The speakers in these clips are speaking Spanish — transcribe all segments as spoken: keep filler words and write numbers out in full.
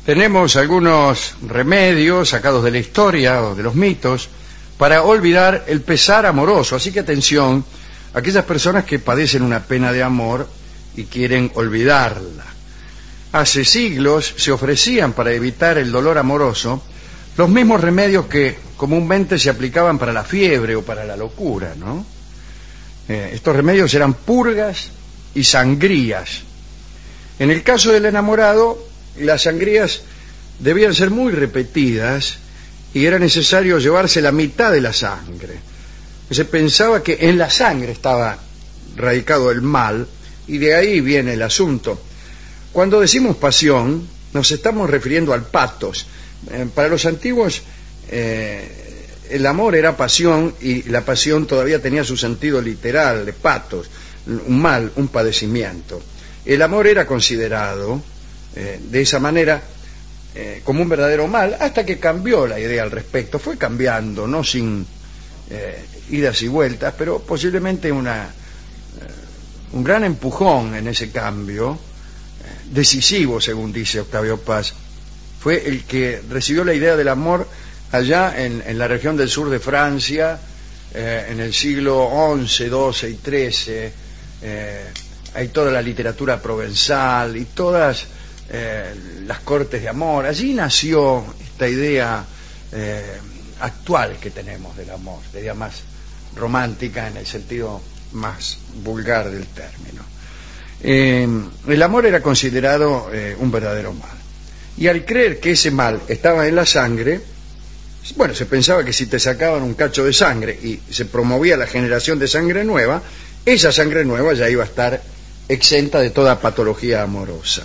Tenemos algunos remedios sacados de la historia o de los mitos para olvidar el pesar amoroso. Así que atención a aquellas personas que padecen una pena de amor y quieren olvidarla. Hace siglos se ofrecían para evitar el dolor amoroso los mismos remedios que comúnmente se aplicaban para la fiebre o para la locura, ¿no? Eh, estos remedios eran purgas y sangrías. En el caso del enamorado, las sangrías debían ser muy repetidas y era necesario llevarse la mitad de la sangre. Se pensaba que en la sangre estaba radicado el mal y de ahí viene el asunto. Cuando decimos pasión, nos estamos refiriendo al patos. Eh, para los antiguos, eh, el amor era pasión y la pasión todavía tenía su sentido literal de patos, un mal, un padecimiento. El amor era considerado eh, de esa manera eh, como un verdadero mal hasta que cambió la idea al respecto. Fue cambiando, no sin eh, idas y vueltas, pero posiblemente una, eh, un gran empujón en ese cambio, eh, decisivo, según dice Octavio Paz, fue el que recibió la idea del amor allá en, en la región del sur de Francia, eh, en el siglo once, doce y trece. Eh, hay toda la literatura provenzal y todas eh, las cortes de amor. Allí nació esta idea eh, actual que tenemos del amor, la idea más romántica en el sentido más vulgar del término. Eh, el amor era considerado eh, un verdadero mal. Y al creer que ese mal estaba en la sangre, bueno, se pensaba que si te sacaban un cacho de sangre y se promovía la generación de sangre nueva, esa sangre nueva ya iba a estar exenta de toda patología amorosa.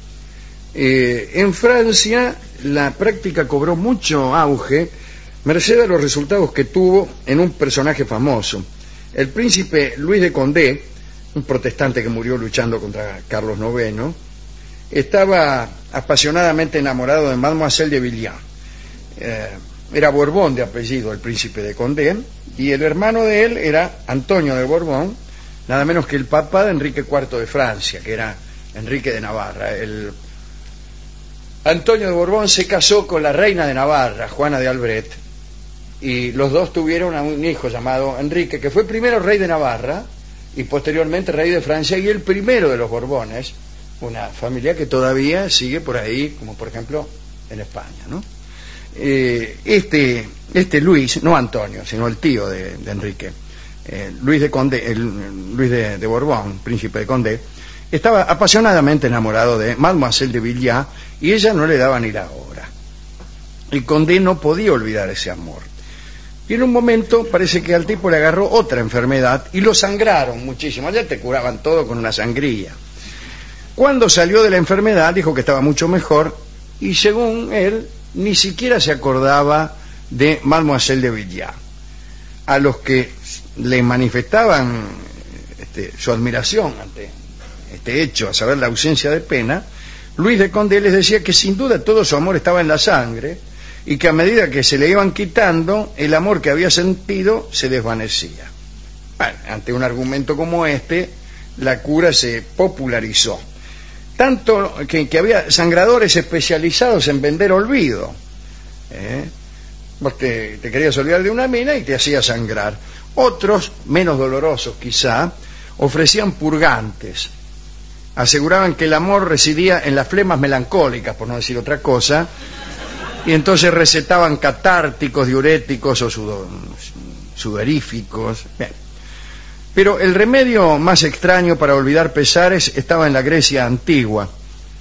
Eh, en Francia la práctica cobró mucho auge merced a los resultados que tuvo en un personaje famoso. El príncipe Luis de Condé, un protestante que murió luchando contra Carlos noveno, estaba apasionadamente enamorado de Mademoiselle de Villars. Eh, era Borbón de apellido el príncipe de Condé, y el hermano de él era Antonio de Borbón, nada menos que el papá de Enrique cuarto de Francia, que era Enrique de Navarra. El Antonio de Borbón se casó con la reina de Navarra, Juana de Albret, y los dos tuvieron a un hijo llamado Enrique, que fue primero rey de Navarra y posteriormente rey de Francia, y el primero de los Borbones, una familia que todavía sigue por ahí, como por ejemplo en España, ¿no? Eh, este, este Luis, no Antonio, sino el tío de, de Enrique, eh, Luis de Condé, el, Luis de, de Borbón, príncipe de Condé, estaba apasionadamente enamorado de Mademoiselle de Villars y ella no le daba ni la hora. Y Condé no podía olvidar ese amor. Y en un momento parece que al tipo le agarró otra enfermedad y lo sangraron muchísimo. Allá te curaban todo con una sangría. Cuando salió de la enfermedad dijo que estaba mucho mejor y según él ni siquiera se acordaba de Mademoiselle de Villars. A los que le manifestaban este, su admiración ante este hecho, a saber la ausencia de pena, Luis de Condé les decía que sin duda todo su amor estaba en la sangre y que a medida que se le iban quitando, el amor que había sentido se desvanecía. Bueno, ante un argumento como este, la cura se popularizó. Tanto que, que había sangradores especializados en vender olvido. ¿Eh? Vos te, te querías olvidar de una mina y te hacía sangrar. Otros, menos dolorosos quizá, ofrecían purgantes. Aseguraban que el amor residía en las flemas melancólicas, por no decir otra cosa, y entonces recetaban catárticos, diuréticos o sudoríficos. Bien. Pero el remedio más extraño para olvidar pesares estaba en la Grecia antigua.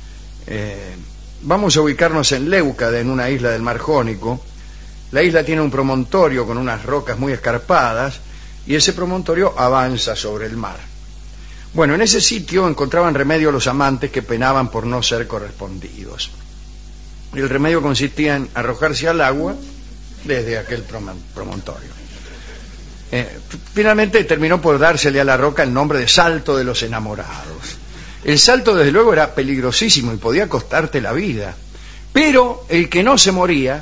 Eh, vamos a ubicarnos en Leucade, en una isla del Mar Jónico. La isla tiene un promontorio con unas rocas muy escarpadas y ese promontorio avanza sobre el mar. Bueno, en ese sitio encontraban remedio los amantes que penaban por no ser correspondidos. El remedio consistía en arrojarse al agua desde aquel promontorio. Eh, finalmente terminó por dársele a la roca el nombre de Salto de los Enamorados. El salto desde luego era peligrosísimo y podía costarte la vida, pero el que no se moría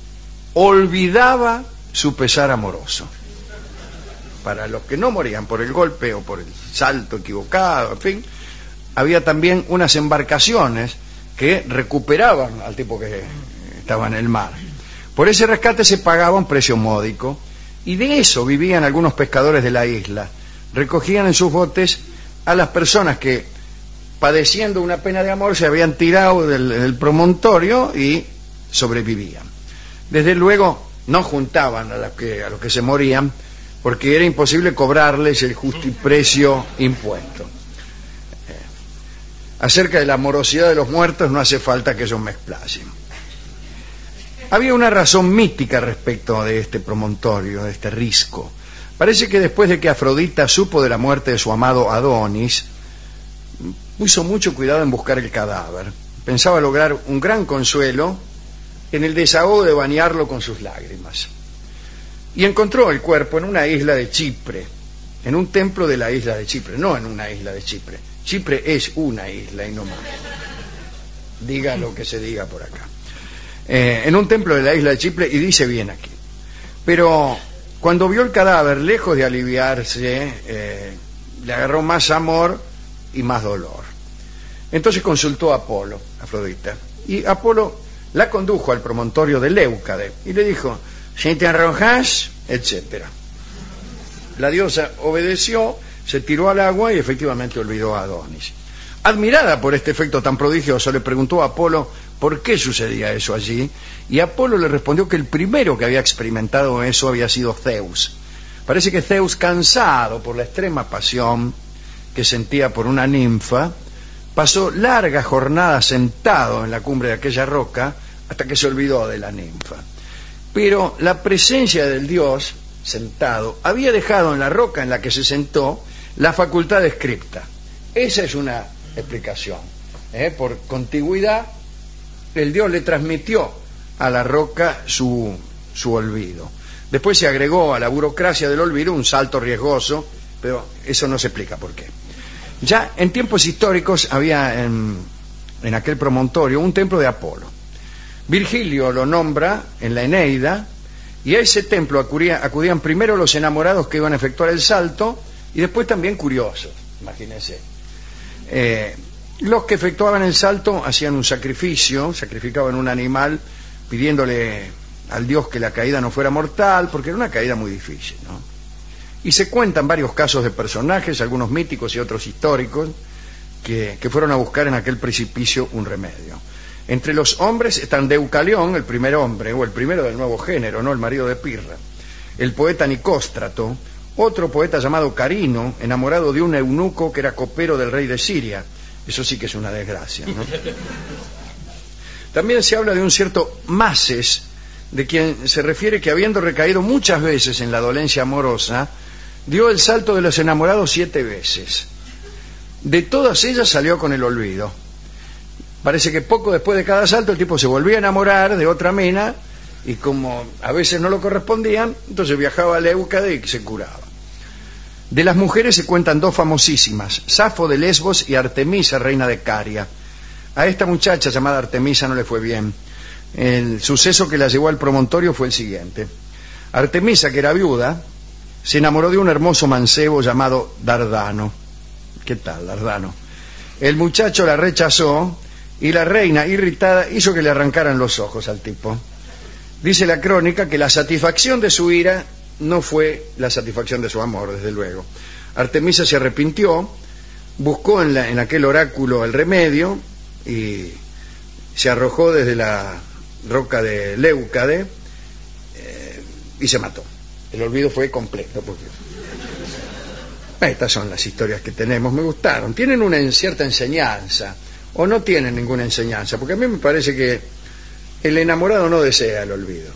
olvidaba su pesar amoroso. Para los que no morían por el golpe o por el salto equivocado, en fin, había también unas embarcaciones que recuperaban al tipo que estaba en el mar. Por ese rescate se pagaba un precio módico, y de eso vivían algunos pescadores de la isla. Recogían en sus botes a las personas que, padeciendo una pena de amor, se habían tirado del, del promontorio y sobrevivían. Desde luego no juntaban a los que, a los que se morían, porque era imposible cobrarles el justo precio impuesto. Eh, acerca de la morosidad de los muertos no hace falta que ellos me explayen. Había una razón mítica respecto de este promontorio, de este risco. Parece que después de que Afrodita supo de la muerte de su amado Adonis, puso mucho cuidado en buscar el cadáver. Pensaba lograr un gran consuelo en el desahogo de bañarlo con sus lágrimas. Y encontró el cuerpo en una isla de Chipre, en un templo de la isla de Chipre, no en una isla de Chipre. Chipre es una isla y no más. Diga lo que se diga por acá. Eh, en un templo de la isla de Chipre, y dice bien aquí. Pero cuando vio el cadáver, lejos de aliviarse, eh, le agarró más amor y más dolor. Entonces consultó a Apolo, Afrodita, y Apolo la condujo al promontorio de Leucade y le dijo: si te arrojas, etcétera. La diosa obedeció, se tiró al agua y efectivamente olvidó a Adonis. Admirada por este efecto tan prodigioso, le preguntó a Apolo por qué sucedía eso allí, y Apolo le respondió que el primero que había experimentado eso había sido Zeus. Parece que Zeus, cansado por la extrema pasión que sentía por una ninfa, pasó largas jornadas sentado en la cumbre de aquella roca hasta que se olvidó de la ninfa. Pero la presencia del dios sentado había dejado en la roca en la que se sentó la facultad de scripta. Esa es una explicación. ¿eh? Por contigüidad, el dios le transmitió a la roca su, su olvido. Después se agregó a la burocracia del olvido un salto riesgoso, pero eso no se explica por qué. Ya en tiempos históricos había en, en aquel promontorio un templo de Apolo. Virgilio lo nombra en la Eneida, y a ese templo acudía, acudían primero los enamorados que iban a efectuar el salto, y después también curiosos, imagínense. Eh, los que efectuaban el salto hacían un sacrificio, sacrificaban un animal pidiéndole al dios que la caída no fuera mortal, porque era una caída muy difícil, ¿no? Y se cuentan varios casos de personajes, algunos míticos y otros históricos, que, que fueron a buscar en aquel precipicio un remedio. Entre los hombres están Deucalión, el primer hombre, o el primero del nuevo género, no el marido de Pirra, el poeta Nicóstrato, otro poeta llamado Carino, enamorado de un eunuco que era copero del rey de Siria. Eso sí que es una desgracia, ¿no? También se habla de un cierto Mases, de quien se refiere que, habiendo recaído muchas veces en la dolencia amorosa, dio el salto de los enamorados siete veces. De todas ellas salió con el olvido. Parece que poco después de cada salto el tipo se volvía a enamorar de otra mina, y como a veces no lo correspondían, entonces viajaba a Leucade y se curaba. De las mujeres se cuentan dos famosísimas, Safo de Lesbos y Artemisa, reina de Caria. A esta muchacha llamada Artemisa no le fue bien. El suceso que la llevó al promontorio fue el siguiente. Artemisa, que era viuda, se enamoró de un hermoso mancebo llamado Dardano. ¿Qué tal, Dardano? El muchacho la rechazó, y la reina, irritada, hizo que le arrancaran los ojos al tipo. Dice la crónica que la satisfacción de su ira no fue la satisfacción de su amor, desde luego. Artemisa se arrepintió, buscó en, la, en aquel oráculo el remedio y se arrojó desde la roca de Leucade eh, y se mató. El olvido fue completo. Porque... estas son las historias que tenemos, me gustaron. Tienen una cierta enseñanza, o no tienen ninguna enseñanza, porque a mí me parece que el enamorado no desea el olvido.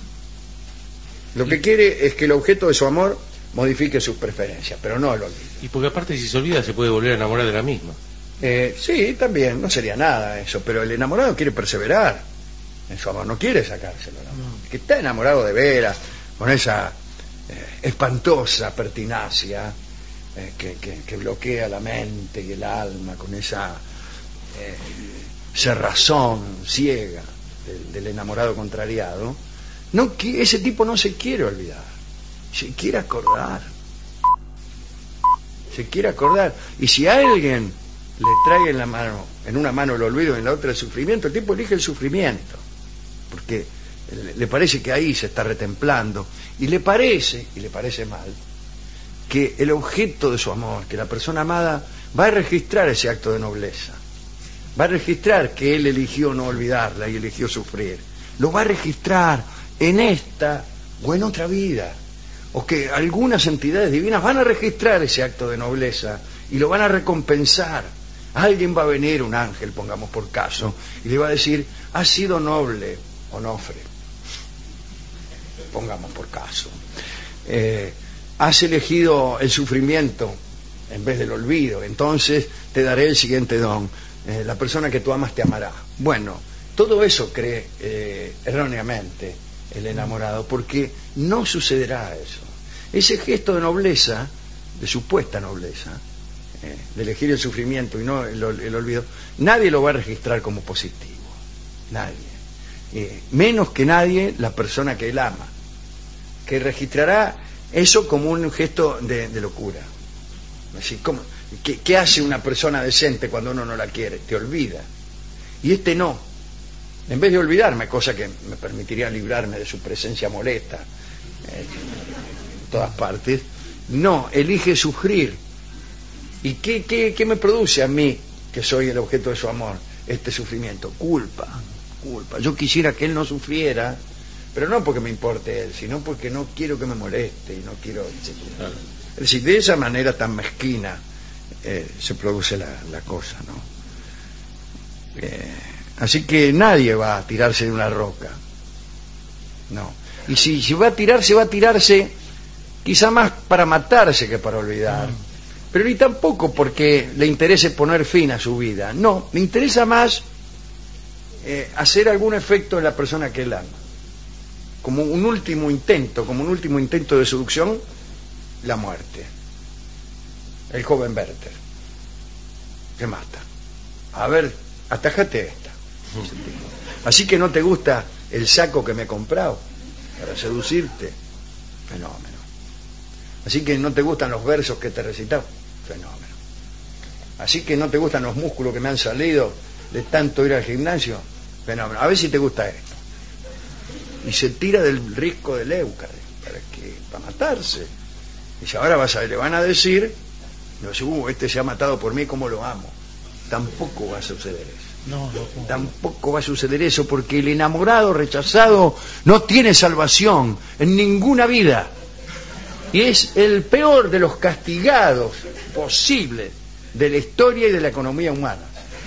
Lo que quiere es que el objeto de su amor modifique sus preferencias, pero no el olvido. Y porque aparte, si se olvida, se puede volver a enamorar de la misma. Eh, sí, también, no sería nada eso, pero el enamorado quiere perseverar en su amor, no quiere sacárselo, ¿no? No. Que está enamorado de veras, con esa eh, espantosa pertinacia eh, que, que, que bloquea la mente y el alma, con esa eh, cerrazón ciega del, del enamorado contrariado. No, ese tipo no se quiere olvidar, se quiere acordar, se quiere acordar. Y si alguien le trae en la mano, en una mano el olvido y en la otra el sufrimiento, el tipo elige el sufrimiento, porque le parece que ahí se está retemplando, y le parece, y le parece mal, que el objeto de su amor, que la persona amada, va a registrar ese acto de nobleza, va a registrar que él eligió no olvidarla y eligió sufrir, lo va a registrar en esta o en otra vida, o que algunas entidades divinas van a registrar ese acto de nobleza y lo van a recompensar. Alguien va a venir, un ángel, pongamos por caso, y le va a decir: has sido noble, Onofre, pongamos por caso, eh, has elegido el sufrimiento en vez del olvido, entonces te daré el siguiente don, eh, la persona que tú amas te amará. Bueno, todo eso cree eh, erróneamente el enamorado, porque no sucederá eso. Ese gesto de nobleza, de supuesta nobleza, eh, de elegir el sufrimiento y no el, el olvido, nadie lo va a registrar como positivo, nadie, eh, menos que nadie la persona que él ama, que registrará eso como un gesto de, de locura. Así, ¿cómo? ¿Qué, ¿Qué hace una persona decente cuando uno no la quiere? Te olvida. Y este no. En vez de olvidarme, cosa que me permitiría librarme de su presencia molesta eh, en todas partes, no, elige sufrir. ¿Y qué, qué, qué me produce a mí, que soy el objeto de su amor, este sufrimiento? Culpa, culpa. Yo quisiera que él no sufriera, pero no porque me importe él, sino porque no quiero que me moleste y no quiero, etcétera. Es decir, de esa manera tan mezquina eh, se produce la, la cosa, ¿no? Eh, así que nadie va a tirarse de una roca, no. Y si, si va a tirarse, va a tirarse quizá más para matarse que para olvidar, pero ni tampoco porque le interese poner fin a su vida, no, le interesa más eh, hacer algún efecto en la persona que él ama, como un último intento, como un último intento de seducción, la muerte. El joven Werther que mata. A ver, atajate esta. Así que no te gusta el saco que me he comprado para seducirte, fenómeno. Así que no te gustan los versos que te he recitado, fenómeno. Así que no te gustan los músculos que me han salido de tanto ir al gimnasio, fenómeno. A ver si te gusta esto. Y se tira del risco del Éucare para que para matarse. Y si ahora vas a, le van a decir, no sé, uh, este se ha matado por mí, como lo amo. Tampoco va a suceder eso. No, no, no. Tampoco va a suceder eso, porque el enamorado rechazado no tiene salvación en ninguna vida. Y es el peor de los castigados posibles de la historia y de la economía humana.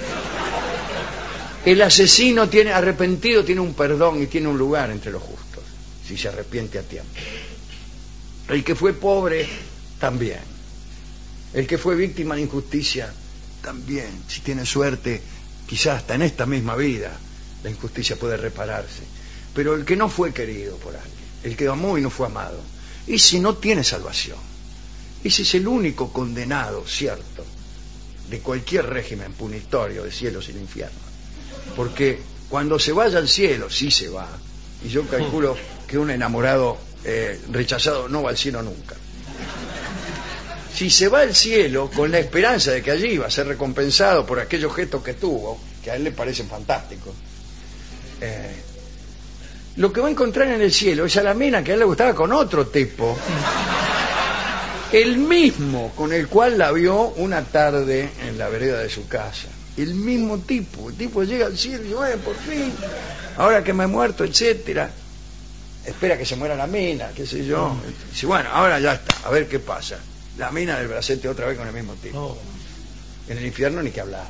El asesino tiene arrepentido, tiene un perdón y tiene un lugar entre los justos, si se arrepiente a tiempo. El que fue pobre, también. El que fue víctima de injusticia, también. Si tiene suerte, quizás hasta en esta misma vida, la injusticia puede repararse. Pero el que no fue querido por alguien, el que amó y no fue amado, ese no tiene salvación. Ese es el único condenado, cierto, de cualquier régimen punitorio de cielos y de infierno. Porque cuando se vaya al cielo, sí se va. Y yo calculo que un enamorado eh, rechazado no va al cielo nunca. Si se va al cielo con la esperanza de que allí va a ser recompensado por aquellos gestos que tuvo, que a él le parecen fantásticos, eh, lo que va a encontrar en el cielo es a la mina que a él le gustaba con otro tipo, el mismo con el cual la vio una tarde en la vereda de su casa. El mismo tipo, el tipo llega al cielo y dice, bueno, por fin, ahora que me he muerto, etcétera, espera que se muera la mina, qué sé yo. Dice, bueno, ahora ya está, a ver qué pasa. La mina del bracete otra vez con el mismo tipo. No. En el infierno ni que hablar.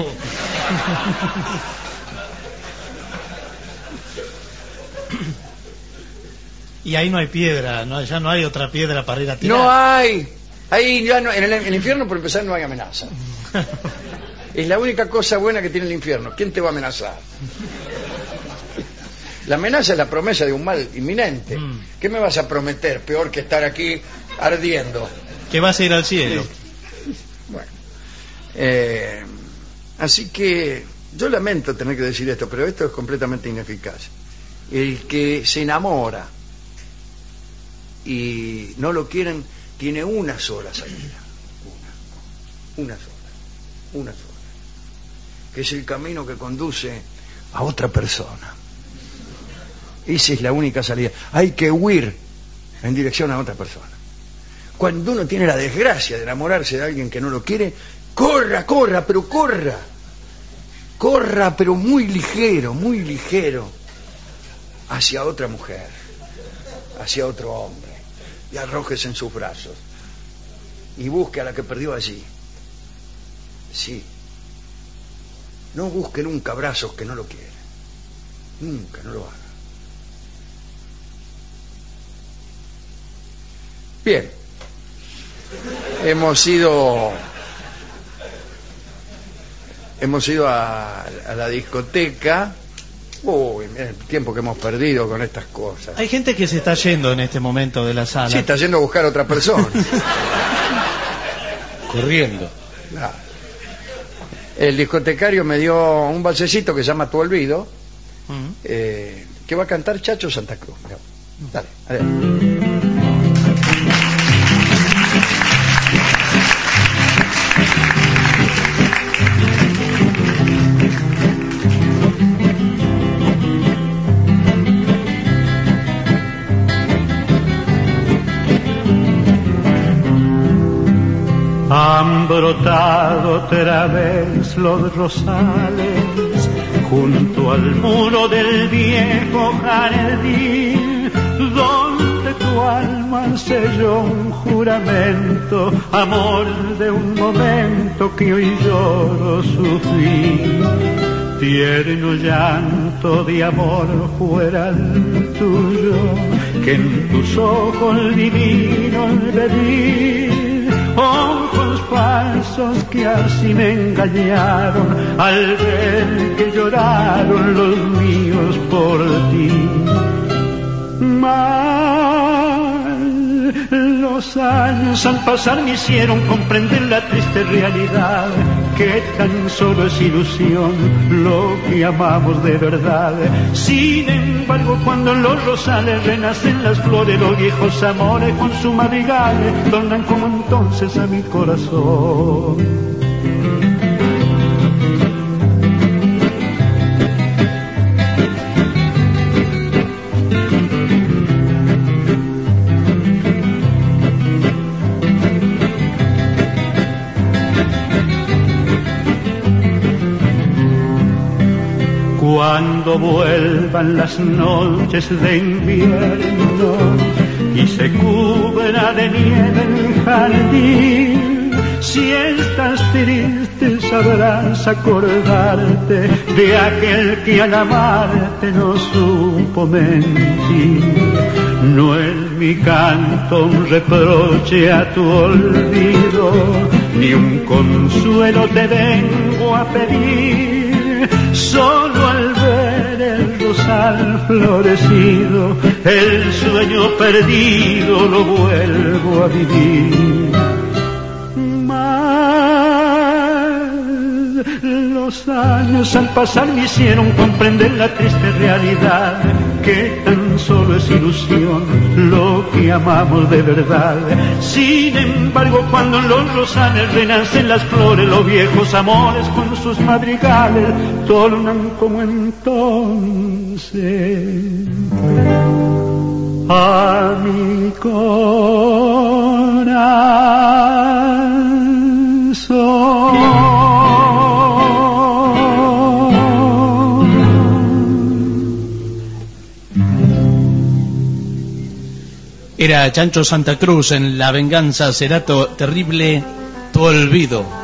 Y ahí no hay piedra, no, ya no hay otra piedra para ir a tirar. No hay, ahí ya no, en el, en el infierno por empezar no hay amenaza. Es la única cosa buena que tiene el infierno. ¿Quién te va a amenazar? La amenaza es la promesa de un mal inminente. Mm. ¿Qué me vas a prometer? Peor que estar aquí ardiendo. Que vas a ir al cielo. Bueno, eh, así que yo lamento tener que decir esto, pero esto es completamente ineficaz. El que se enamora y no lo quieren tiene una sola salida, una, una sola, una sola. que es el camino que conduce a otra persona. Esa es la única salida. Hay que huir en dirección a otra persona. Cuando uno tiene la desgracia de enamorarse de alguien que no lo quiere, corra, corra, pero corra. Corra, pero muy ligero, muy ligero, hacia otra mujer, hacia otro hombre, y arrójese en sus brazos y busque a la que perdió allí. Sí, no busque nunca brazos que no lo quieren, nunca, no lo haga. Bien, hemos ido hemos ido a, a la discoteca. Uy, mira el tiempo que hemos perdido con estas cosas. Hay gente que se está yendo en este momento de la sala. Sí, está yendo a buscar a otra persona. Corriendo. Claro. El discotecario me dio un balsecito que se llama Tu Olvido, uh-huh. eh, que va a cantar Chacho Santa Cruz. Mirá. Dale, adelante. Han brotado otra vez los rosales junto al muro del viejo jardín, donde tu alma selló un juramento, amor de un momento que hoy lloro su fin. Tierno llanto de amor fuera el tuyo, que en tus ojos divinos bebí, ojos falsos que así me engañaron al ver que lloraron los míos por ti. Mal, los años al pasar me hicieron comprender la triste realidad, que tan solo es ilusión lo que amamos de verdad. Sin embargo, cuando en los rosales renacen las flores, los viejos amores con su madrigal tornan como entonces a mi corazón. Cuando vuelvan las noches de invierno y se cubra de nieve el jardín, si estás triste sabrás acordarte de aquel que al amarte no supo mentir. No es mi canto un reproche a tu olvido, ni un consuelo te vengo a pedir, solo al ver el rosal florecido, el sueño perdido lo vuelvo a vivir. Mas los años al pasar me hicieron comprender la triste realidad, que tan solo es ilusión lo que amamos de verdad. Sin embargo, cuando en los rosales renacen las flores, los viejos amores con sus madrigales tornan como entonces a mi corazón. Era Chancho Santa Cruz en La Venganza Será Terrible, Tu Olvido.